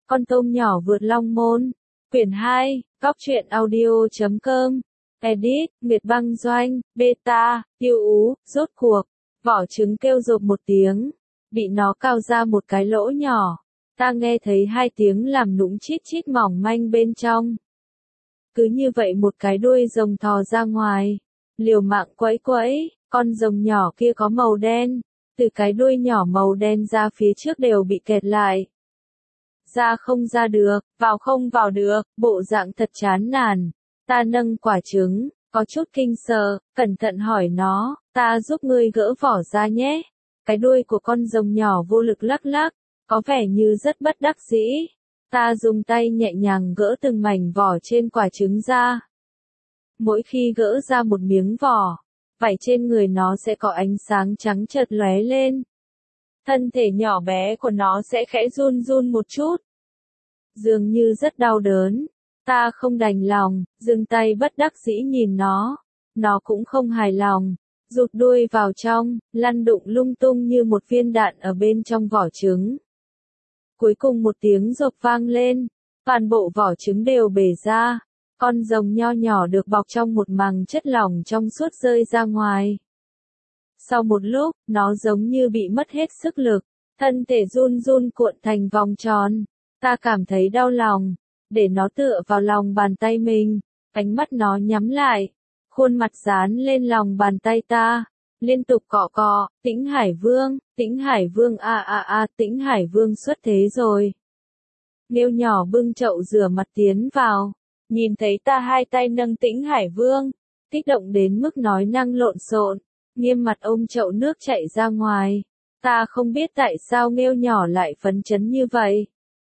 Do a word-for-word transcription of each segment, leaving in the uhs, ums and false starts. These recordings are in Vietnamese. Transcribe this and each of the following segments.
Con tôm nhỏ vượt long môn. Quyển hai, góc truyện audio chấm com. Edit, Nguyệt Băng Doanh, Beta, Yêu Ú, rốt cuộc. Vỏ trứng kêu rộp một tiếng. Bị nó cào ra một cái lỗ nhỏ. Ta nghe thấy hai tiếng làm nũng chít chít mỏng manh bên trong. Cứ như vậy một cái đuôi rồng thò ra ngoài. Liều mạng quẫy quẫy, con rồng nhỏ kia có màu đen. Từ cái đuôi nhỏ màu đen ra phía trước đều bị kẹt lại. Ra không ra được, vào không vào được, bộ dạng thật chán nản. Ta nâng quả trứng, có chút kinh sợ, cẩn thận hỏi nó, ta giúp ngươi gỡ vỏ ra nhé. Cái đuôi của con rồng nhỏ vô lực lắc lắc, có vẻ như rất bất đắc dĩ. Ta dùng tay nhẹ nhàng gỡ từng mảnh vỏ trên quả trứng ra. Mỗi khi gỡ ra một miếng vỏ, vảy trên người nó sẽ có ánh sáng trắng chợt lóe lên. Thân thể nhỏ bé của nó sẽ khẽ run run một chút. Dường như rất đau đớn. Ta không đành lòng, dừng tay bất đắc dĩ nhìn nó. Nó cũng không hài lòng, rụt đuôi vào trong, lăn đụng lung tung như một viên đạn ở bên trong vỏ trứng. Cuối cùng một tiếng rộp vang lên, toàn bộ vỏ trứng đều bể ra. Con rồng nho nhỏ được bọc trong một màng chất lỏng trong suốt rơi ra ngoài. Sau một lúc, nó giống như bị mất hết sức lực, thân thể run run cuộn thành vòng tròn. Ta cảm thấy đau lòng, để nó tựa vào lòng bàn tay mình, ánh mắt nó nhắm lại, khuôn mặt dán lên lòng bàn tay ta, liên tục cọ cọ, Tĩnh Hải Vương, Tĩnh Hải Vương a a a, Tĩnh Hải Vương xuất thế rồi. Nghêu nhỏ bưng chậu rửa mặt tiến vào, nhìn thấy ta hai tay nâng Tĩnh Hải Vương, kích động đến mức nói năng lộn xộn, nghiêm mặt ôm chậu nước chạy ra ngoài. Ta không biết tại sao Nghêu nhỏ lại phấn chấn như vậy.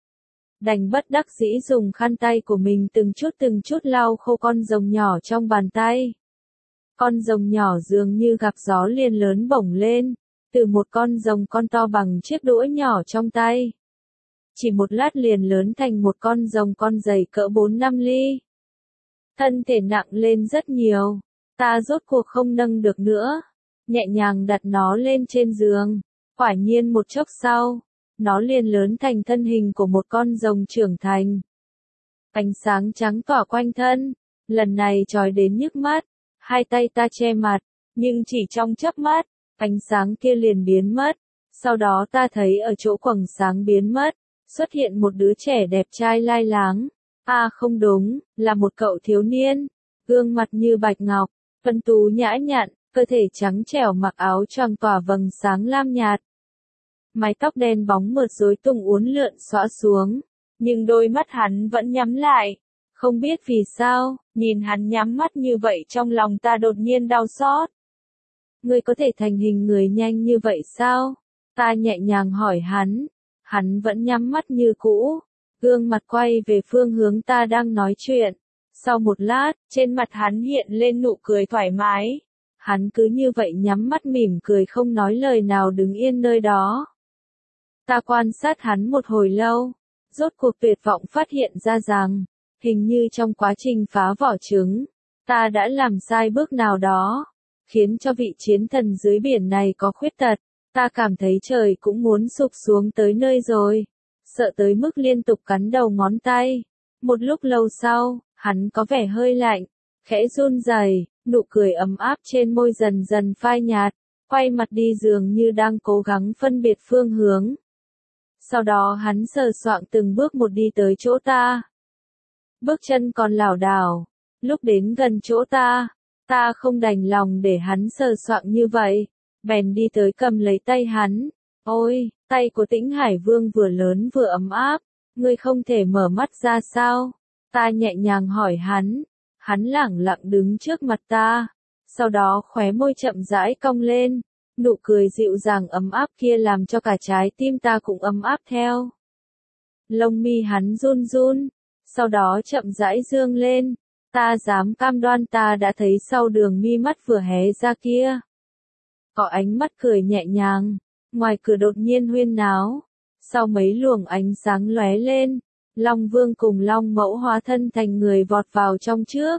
Đành bất đắc dĩ dùng khăn tay của mình từng chút từng chút lau khô con rồng nhỏ trong bàn tay. Con rồng nhỏ dường như gặp gió liền lớn bổng lên, từ một con rồng con to bằng chiếc đũa nhỏ trong tay. Chỉ một lát liền lớn thành một con rồng con dày cỡ bốn năm ly. Thân thể nặng lên rất nhiều, ta rốt cuộc không nâng được nữa, nhẹ nhàng đặt nó lên trên giường. Quả nhiên một chốc sau, nó liền lớn thành thân hình của một con rồng trưởng thành. Ánh sáng trắng tỏa quanh thân, lần này chói đến nhức mắt, hai tay ta che mặt, nhưng chỉ trong chớp mắt, ánh sáng kia liền biến mất. Sau đó ta thấy ở chỗ quầng sáng biến mất, xuất hiện một đứa trẻ đẹp trai lai láng. À không đúng, là một cậu thiếu niên, gương mặt như bạch ngọc, tuấn tú nhã nhặn, cơ thể trắng trẻo mặc áo choàng tỏa vầng sáng lam nhạt. Mái tóc đen bóng mượt rối tung uốn lượn xõa xuống, nhưng đôi mắt hắn vẫn nhắm lại. Không biết vì sao, nhìn hắn nhắm mắt như vậy trong lòng ta đột nhiên đau xót. Ngươi có thể thành hình người nhanh như vậy sao? Ta nhẹ nhàng hỏi hắn. Hắn vẫn nhắm mắt như cũ, gương mặt quay về phương hướng ta đang nói chuyện. Sau một lát, trên mặt hắn hiện lên nụ cười thoải mái. Hắn cứ như vậy nhắm mắt mỉm cười không nói lời nào đứng yên nơi đó. Ta quan sát hắn một hồi lâu, rốt cuộc tuyệt vọng phát hiện ra rằng, hình như trong quá trình phá vỏ trứng, ta đã làm sai bước nào đó, khiến cho vị chiến thần dưới biển này có khuyết tật. Ta cảm thấy trời cũng muốn sụp xuống tới nơi rồi, sợ tới mức liên tục cắn đầu ngón tay. Một lúc lâu sau, hắn có vẻ hơi lạnh, khẽ run rẩy, nụ cười ấm áp trên môi dần dần phai nhạt, quay mặt đi dường như đang cố gắng phân biệt phương hướng. Sau đó hắn sờ soạng từng bước một đi tới chỗ ta. Bước chân còn lảo đảo, lúc đến gần chỗ ta, ta không đành lòng để hắn sờ soạng như vậy, bèn đi tới cầm lấy tay hắn. Ôi, tay của Tĩnh Hải Vương vừa lớn vừa ấm áp, ngươi không thể mở mắt ra sao? Ta nhẹ nhàng hỏi hắn, hắn lẳng lặng đứng trước mặt ta, sau đó khóe môi chậm rãi cong lên. Nụ cười dịu dàng ấm áp kia làm cho cả trái tim ta cũng ấm áp theo. Lông mi hắn run run, sau đó chậm rãi dương lên, ta dám cam đoan ta đã thấy sau đường mi mắt vừa hé ra kia. Có ánh mắt cười nhẹ nhàng, ngoài cửa đột nhiên huyên náo, sau mấy luồng ánh sáng lóe lên, Long Vương cùng Long Mẫu hóa thân thành người vọt vào trong trước.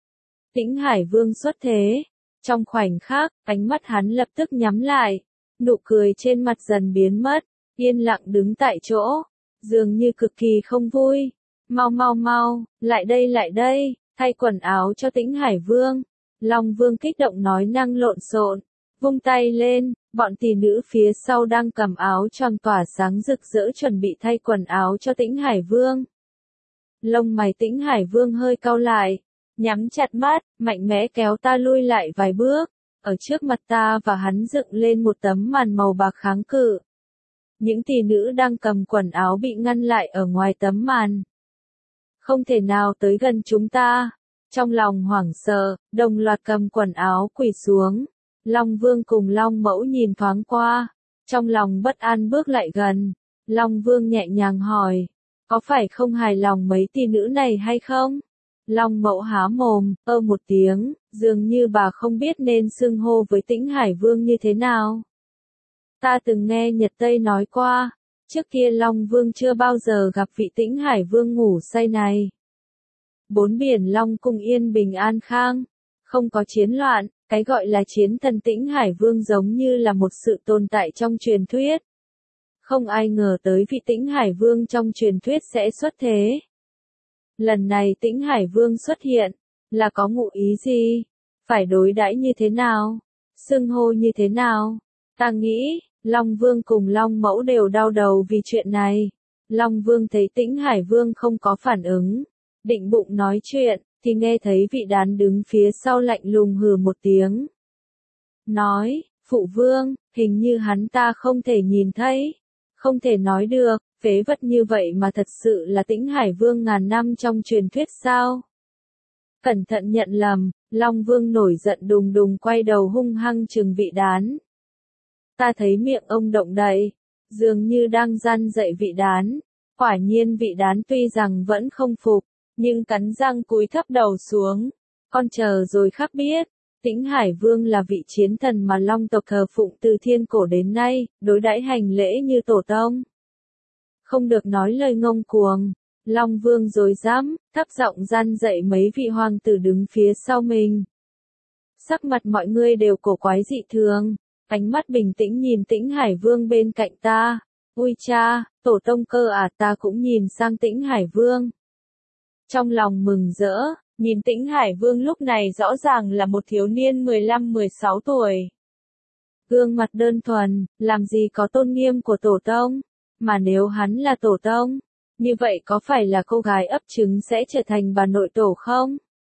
Tĩnh Hải Vương xuất thế. Trong khoảnh khắc, ánh mắt hắn lập tức nhắm lại, nụ cười trên mặt dần biến mất, yên lặng đứng tại chỗ, dường như cực kỳ không vui. Mau mau mau, lại đây lại đây, thay quần áo cho Tĩnh Hải Vương. Long Vương kích động nói năng lộn xộn, vung tay lên, bọn tỷ nữ phía sau đang cầm áo choàng tỏa sáng rực rỡ chuẩn bị thay quần áo cho Tĩnh Hải Vương. Lông mày Tĩnh Hải Vương hơi cau lại, nhắm chặt mắt, mạnh mẽ kéo ta lui lại vài bước, ở trước mặt ta và hắn dựng lên một tấm màn màu bạc kháng cự. Những tỷ nữ đang cầm quần áo bị ngăn lại ở ngoài tấm màn. Không thể nào tới gần chúng ta. Trong lòng hoảng sợ, đồng loạt cầm quần áo quỳ xuống. Long Vương cùng Long Mẫu nhìn thoáng qua, trong lòng bất an bước lại gần. Long Vương nhẹ nhàng hỏi, có phải không hài lòng mấy tỷ nữ này hay không? Long Mẫu há mồm, ơ một tiếng, dường như bà không biết nên xưng hô với Tĩnh Hải Vương như thế nào. Ta từng nghe Nhật Tây nói qua, trước kia Long Vương chưa bao giờ gặp vị Tĩnh Hải Vương ngủ say này. Bốn biển Long Cung yên bình an khang, không có chiến loạn, cái gọi là chiến thần Tĩnh Hải Vương giống như là một sự tồn tại trong truyền thuyết. Không ai ngờ tới vị Tĩnh Hải Vương trong truyền thuyết sẽ xuất thế. Lần này Tĩnh Hải Vương xuất hiện, là có ngụ ý gì? Phải đối đãi như thế nào? Xưng hô như thế nào? Ta nghĩ, Long Vương cùng Long Mẫu đều đau đầu vì chuyện này. Long Vương thấy Tĩnh Hải Vương không có phản ứng, định bụng nói chuyện, thì nghe thấy vị đán đứng phía sau lạnh lùng hừ một tiếng. Nói, Phụ Vương, hình như hắn ta không thể nhìn thấy, không thể nói được, phế vật như vậy mà thật sự là Tĩnh Hải Vương ngàn năm trong truyền thuyết sao? Cẩn thận nhận lầm, Long Vương nổi giận đùng đùng quay đầu hung hăng trừng vị đán. Ta thấy miệng ông động đậy, dường như đang gian dạy vị đán. Quả nhiên vị đán tuy rằng vẫn không phục, nhưng cắn răng cúi thấp đầu xuống. Con chờ rồi khắc biết, Tĩnh Hải Vương là vị chiến thần mà Long tộc thờ phụng từ thiên cổ đến nay, đối đãi hành lễ như tổ tông. Không được nói lời ngông cuồng. Long Vương rồi dám, thấp giọng gian dạy mấy vị hoàng tử đứng phía sau mình. Sắc mặt mọi người đều cổ quái dị thường, ánh mắt bình tĩnh nhìn Tĩnh Hải Vương bên cạnh ta. Ui cha, tổ tông cơ à, ta cũng nhìn sang Tĩnh Hải Vương. Trong lòng mừng rỡ, nhìn Tĩnh Hải Vương lúc này rõ ràng là một thiếu niên mười lăm mười sáu tuổi. Gương mặt đơn thuần, làm gì có tôn nghiêm của tổ tông, mà nếu hắn là tổ tông, như vậy có phải là cô gái ấp trứng sẽ trở thành bà nội tổ không?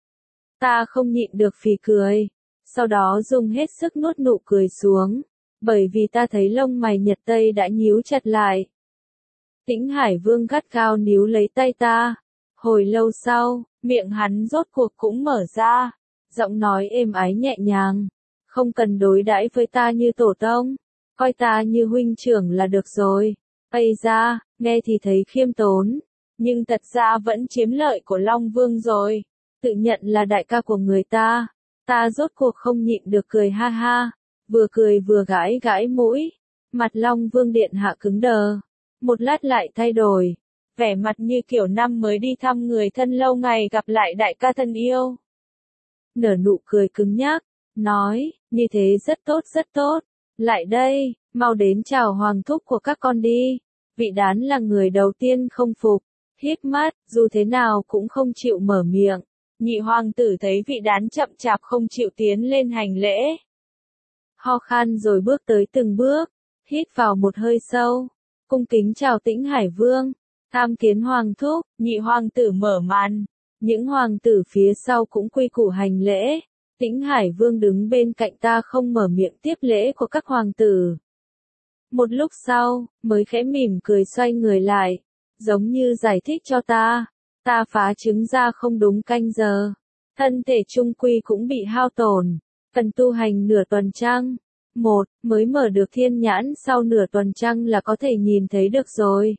Ta không nhịn được phì cười, sau đó dùng hết sức nuốt nụ cười xuống, bởi vì ta thấy lông mày Nhật Tây đã nhíu chặt lại. Tĩnh Hải Vương gắt gao níu lấy tay ta. Hồi lâu sau, miệng hắn rốt cuộc cũng mở ra, giọng nói êm ái nhẹ nhàng, không cần đối đãi với ta như tổ tông, coi ta như huynh trưởng là được rồi. Ây ra, nghe thì thấy khiêm tốn, nhưng thật ra vẫn chiếm lợi của Long Vương rồi, tự nhận là đại ca của người ta. Ta rốt cuộc không nhịn được cười ha ha, vừa cười vừa gãi gãi mũi, mặt Long Vương điện hạ cứng đờ, một lát lại thay đổi. Vẻ mặt như kiểu năm mới đi thăm người thân lâu ngày gặp lại đại ca thân yêu. Nở nụ cười cứng nhắc, nói, như thế rất tốt rất tốt, lại đây, mau đến chào hoàng thúc của các con đi. Vị đán là người đầu tiên không phục, hít mắt, dù thế nào cũng không chịu mở miệng. Nhị hoàng tử thấy vị đán chậm chạp không chịu tiến lên hành lễ. Ho khan rồi bước tới từng bước, hít vào một hơi sâu, cung kính chào Tĩnh Hải Vương. Tham kiến hoàng thúc, nhị hoàng tử mở màn. Những hoàng tử phía sau cũng quy củ hành lễ. Tĩnh Hải Vương đứng bên cạnh ta không mở miệng tiếp lễ của các hoàng tử. Một lúc sau, mới khẽ mỉm cười xoay người lại, giống như giải thích cho ta. Ta phá trứng ra không đúng canh giờ. Thân thể trung quy cũng bị hao tổn. Cần tu hành nửa tuần trăng. Một, mới mở được thiên nhãn, sau nửa tuần trăng là có thể nhìn thấy được rồi.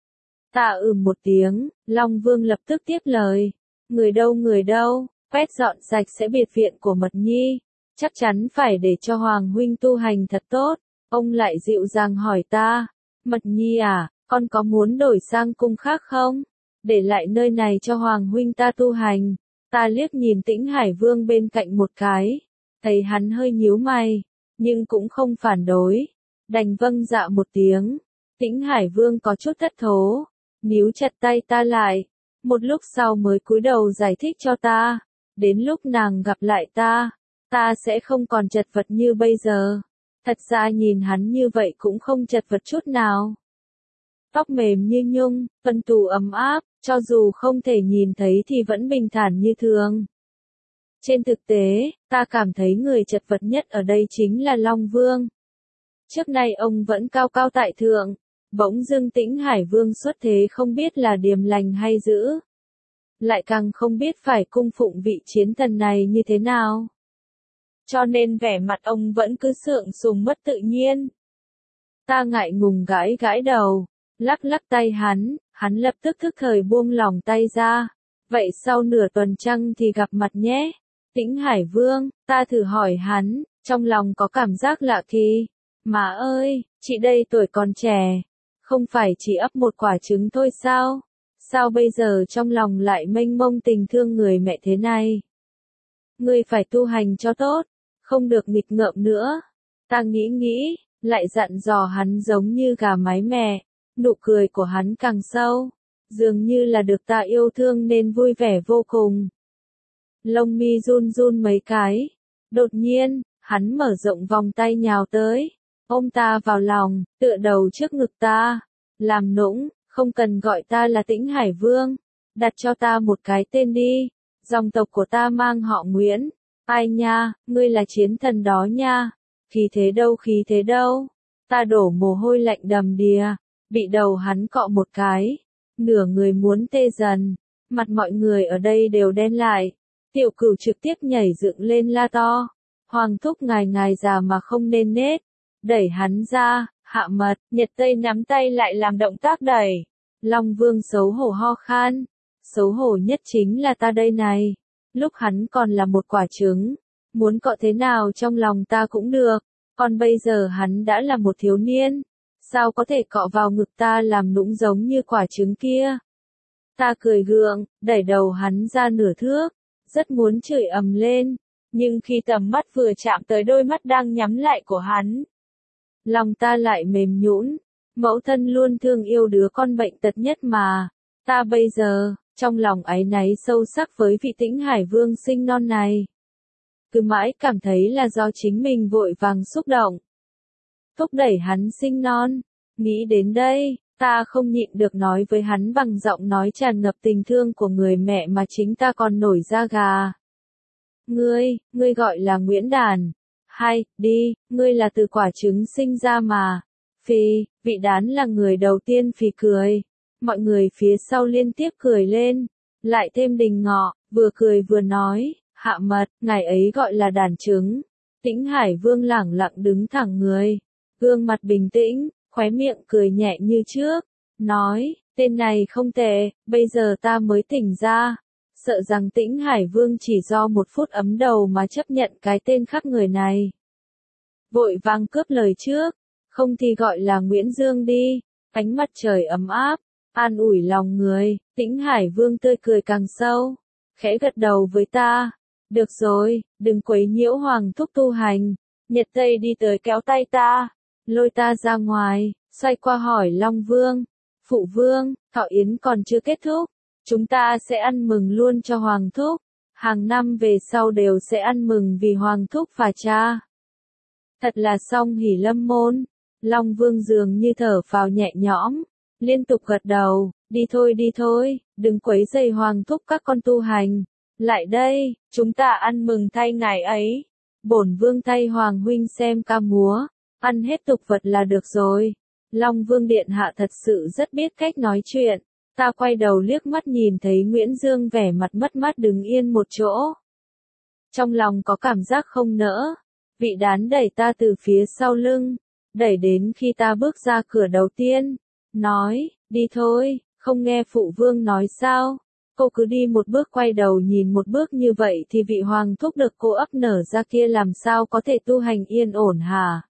Ta ừm một tiếng, Long Vương lập tức tiếp lời. Người đâu người đâu, quét dọn sạch sẽ biệt viện của Mật Nhi. Chắc chắn phải để cho Hoàng huynh tu hành thật tốt. Ông lại dịu dàng hỏi ta. Mật Nhi à, con có muốn đổi sang cung khác không? Để lại nơi này cho Hoàng huynh ta tu hành. Ta liếc nhìn Tĩnh Hải Vương bên cạnh một cái. Thấy hắn hơi nhíu mày, nhưng cũng không phản đối. Đành vâng dạ một tiếng. Tĩnh Hải Vương có chút thất thố, níu chặt tay ta lại, một lúc sau mới cúi đầu giải thích cho ta, đến lúc nàng gặp lại ta, ta sẽ không còn chật vật như bây giờ. Thật ra nhìn hắn như vậy cũng không chật vật chút nào. Tóc mềm như nhung, vân tù ấm áp, cho dù không thể nhìn thấy thì vẫn bình thản như thường. Trên thực tế, ta cảm thấy người chật vật nhất ở đây chính là Long Vương. Trước nay ông vẫn cao cao tại thượng, bỗng dưng Tĩnh Hải Vương xuất thế không biết là điềm lành hay dữ. Lại càng không biết phải cung phụng vị chiến thần này như thế nào. Cho nên vẻ mặt ông vẫn cứ sượng sùng mất tự nhiên. Ta ngại ngùng gãi gãi đầu, lắc lắc tay hắn, hắn lập tức thức thời buông lỏng tay ra. Vậy sau nửa tuần trăng thì gặp mặt nhé. Tĩnh Hải Vương, ta thử hỏi hắn, trong lòng có cảm giác lạ kỳ. Má ơi, chị đây tuổi còn trẻ, không phải chỉ ấp một quả trứng thôi sao? Sao bây giờ trong lòng lại mênh mông tình thương người mẹ thế này? Ngươi phải tu hành cho tốt, không được nghịch ngợm nữa. Ta nghĩ nghĩ, lại dặn dò hắn giống như gà mái mẹ, nụ cười của hắn càng sâu, dường như là được ta yêu thương nên vui vẻ vô cùng. Lông mi run run mấy cái, đột nhiên, hắn mở rộng vòng tay nhào tới, ôm ta vào lòng, tựa đầu trước ngực ta, làm nũng, không cần gọi ta là Tĩnh Hải Vương, đặt cho ta một cái tên đi, dòng tộc của ta mang họ Nguyễn. Ai nha, ngươi là chiến thần đó nha, khí thế đâu khí thế đâu, ta đổ mồ hôi lạnh đầm đìa, bị đầu hắn cọ một cái, nửa người muốn tê dần, mặt mọi người ở đây đều đen lại, tiểu cửu trực tiếp nhảy dựng lên la to, Hoàng thúc ngài ngài già mà không nên nết, đẩy hắn ra, Hạ Mật, Nhật Tây nắm tay lại làm động tác đẩy, Long Vương xấu hổ ho khan, xấu hổ nhất chính là ta đây này. Lúc hắn còn là một quả trứng, muốn cọ thế nào trong lòng ta cũng được, còn bây giờ hắn đã là một thiếu niên, sao có thể cọ vào ngực ta làm nũng giống như quả trứng kia. Ta cười gượng, đẩy đầu hắn ra nửa thước, rất muốn chửi ầm lên, nhưng khi tầm mắt vừa chạm tới đôi mắt đang nhắm lại của hắn, lòng ta lại mềm nhũn, mẫu thân luôn thương yêu đứa con bệnh tật nhất mà, ta bây giờ trong lòng áy náy sâu sắc với vị Tĩnh Hải Vương sinh non này. Cứ mãi cảm thấy là do chính mình vội vàng xúc động, thúc đẩy hắn sinh non. Nghĩ đến đây, ta không nhịn được nói với hắn bằng giọng nói tràn ngập tình thương của người mẹ mà chính ta còn nổi da gà. Ngươi, ngươi gọi là Nguyễn Đàn. Hay, đi, ngươi là từ quả trứng sinh ra mà. Phì, vị Đán là người đầu tiên phì cười. Mọi người phía sau liên tiếp cười lên, lại thêm Đình Ngọ, vừa cười vừa nói, Hạ Mật, ngài ấy gọi là Đàn trứng. Tĩnh Hải Vương lẳng lặng đứng thẳng người, gương mặt bình tĩnh, khóe miệng cười nhẹ như trước, nói, tên này không tệ, bây giờ ta mới tỉnh ra, sợ rằng Tĩnh Hải Vương chỉ do một phút ấm đầu mà chấp nhận cái tên khác người này. Vội vàng cướp lời trước, không thì gọi là Nguyễn Dương đi, ánh mặt trời ấm áp, an ủi lòng người. Tĩnh Hải Vương tươi cười càng sâu, khẽ gật đầu với ta, được rồi, đừng quấy nhiễu Hoàng thúc tu hành. Nhật Tây đi tới kéo tay ta, lôi ta ra ngoài, xoay qua hỏi Long Vương, Phụ Vương, thọ yến còn chưa kết thúc, chúng ta sẽ ăn mừng luôn cho Hoàng thúc, hàng năm về sau đều sẽ ăn mừng vì Hoàng thúc và cha. Thật là song hỷ lâm môn. Long Vương dường như thở phào nhẹ nhõm, liên tục gật đầu, đi thôi đi thôi, đừng quấy rầy Hoàng thúc các con tu hành. Lại đây, chúng ta ăn mừng thay ngài ấy. Bổn Vương thay Hoàng huynh xem ca múa, ăn hết tục vật là được rồi. Long Vương điện hạ thật sự rất biết cách nói chuyện. Ta quay đầu liếc mắt nhìn thấy Nguyễn Dương vẻ mặt mất mát đứng yên một chỗ. Trong lòng có cảm giác không nỡ. Vị Đán đẩy ta từ phía sau lưng, đẩy đến khi ta bước ra cửa đầu tiên, nói, đi thôi, không nghe Phụ Vương nói sao, cô cứ đi một bước quay đầu nhìn một bước như vậy thì vị Hoàng thúc được cô ấp nở ra kia làm sao có thể tu hành yên ổn hả?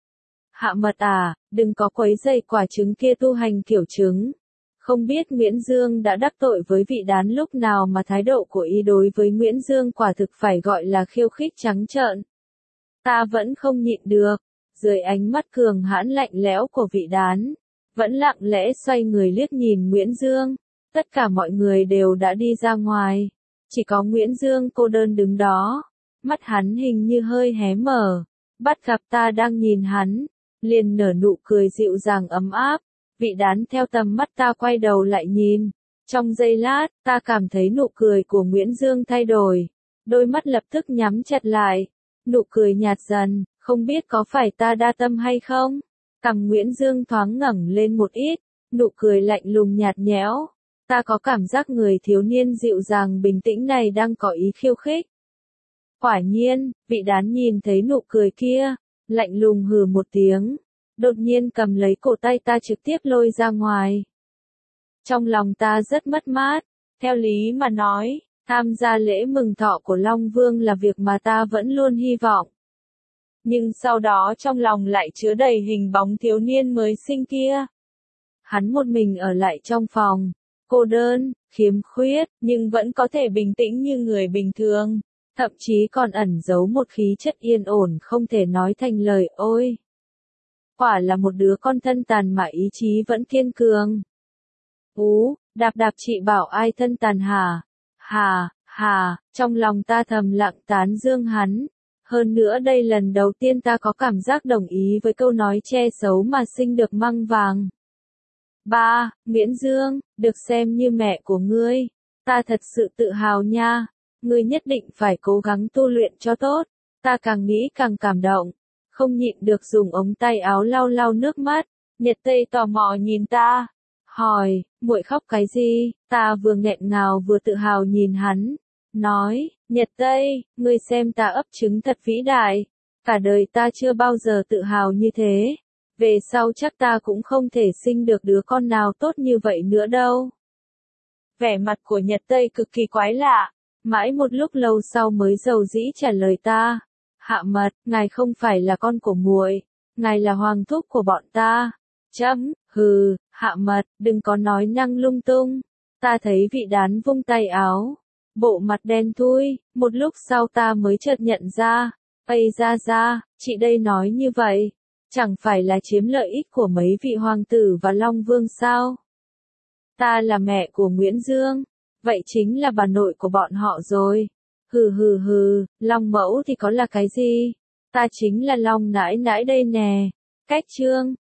Hạ Mật à, đừng có quấy rầy quả trứng kia tu hành kiểu trứng. Không biết Nguyễn Dương đã đắc tội với vị Đán lúc nào mà thái độ của y đối với Nguyễn Dương quả thực phải gọi là khiêu khích trắng trợn. Ta vẫn không nhịn được, dưới ánh mắt cường hãn lạnh lẽo của vị Đán, vẫn lặng lẽ xoay người liếc nhìn Nguyễn Dương. Tất cả mọi người đều đã đi ra ngoài, chỉ có Nguyễn Dương cô đơn đứng đó, mắt hắn hình như hơi hé mở, bắt gặp ta đang nhìn hắn, liền nở nụ cười dịu dàng ấm áp. Vị Đán theo tầm mắt ta quay đầu lại nhìn, trong giây lát, ta cảm thấy nụ cười của Nguyễn Dương thay đổi, đôi mắt lập tức nhắm chặt lại, nụ cười nhạt dần, không biết có phải ta đa tâm hay không? Cằm Nguyễn Dương thoáng ngẩng lên một ít, nụ cười lạnh lùng nhạt nhẽo. Ta có cảm giác người thiếu niên dịu dàng bình tĩnh này đang có ý khiêu khích. Quả nhiên, Vị Đán nhìn thấy nụ cười kia, lạnh lùng hừ một tiếng, đột nhiên cầm lấy cổ tay ta trực tiếp lôi ra ngoài. Trong lòng ta rất mất mát, theo lý mà nói, tham gia lễ mừng thọ của Long Vương là việc mà ta vẫn luôn hy vọng. Nhưng sau đó trong lòng lại chứa đầy hình bóng thiếu niên mới sinh kia. Hắn một mình ở lại trong phòng, cô đơn, khiếm khuyết, nhưng vẫn có thể bình tĩnh như người bình thường, thậm chí còn ẩn giấu một khí chất yên ổn không thể nói thành lời. Ôi! Quả là một đứa con thân tàn mà ý chí vẫn kiên cường. Ú, đạp đạp chị bảo ai thân tàn hả? Hà, hà, trong lòng ta thầm lặng tán dương hắn. Hơn nữa đây lần đầu tiên ta có cảm giác đồng ý với câu nói che xấu mà sinh được măng vàng. Ba, Nguyễn Dương, được xem như mẹ của ngươi. Ta thật sự tự hào nha. Ngươi nhất định phải cố gắng tu luyện cho tốt. Ta càng nghĩ càng cảm động. Không nhịn được dùng ống tay áo lau lau nước mắt. Nhật Tây tò mò nhìn ta. Hỏi, muội khóc cái gì? Ta vừa nghẹn ngào vừa tự hào nhìn hắn. Nói, Nhật Tây, ngươi xem ta ấp trứng thật vĩ đại. Cả đời ta chưa bao giờ tự hào như thế. Về sau chắc ta cũng không thể sinh được đứa con nào tốt như vậy nữa đâu. Vẻ mặt của Nhật Tây cực kỳ quái lạ. Mãi một lúc lâu sau mới dầu dĩ trả lời ta. Hạ Mật, ngài không phải là con của muội, ngài là hoàng thúc của bọn ta. Chấm, hừ, Hạ Mật, đừng có nói năng lung tung. Ta thấy Vị Đán vung tay áo, bộ mặt đen thui, một lúc sau ta mới chợt nhận ra. Ây ra ra, chị đây nói như vậy, chẳng phải là chiếm lợi ích của mấy vị hoàng tử và Long Vương sao? Ta là mẹ của Nguyễn Dương, vậy chính là bà nội của bọn họ rồi. Hừ hừ hừ, Long mẫu thì có là cái gì? Ta chính là Long nãi nãi đây nè. Cách chương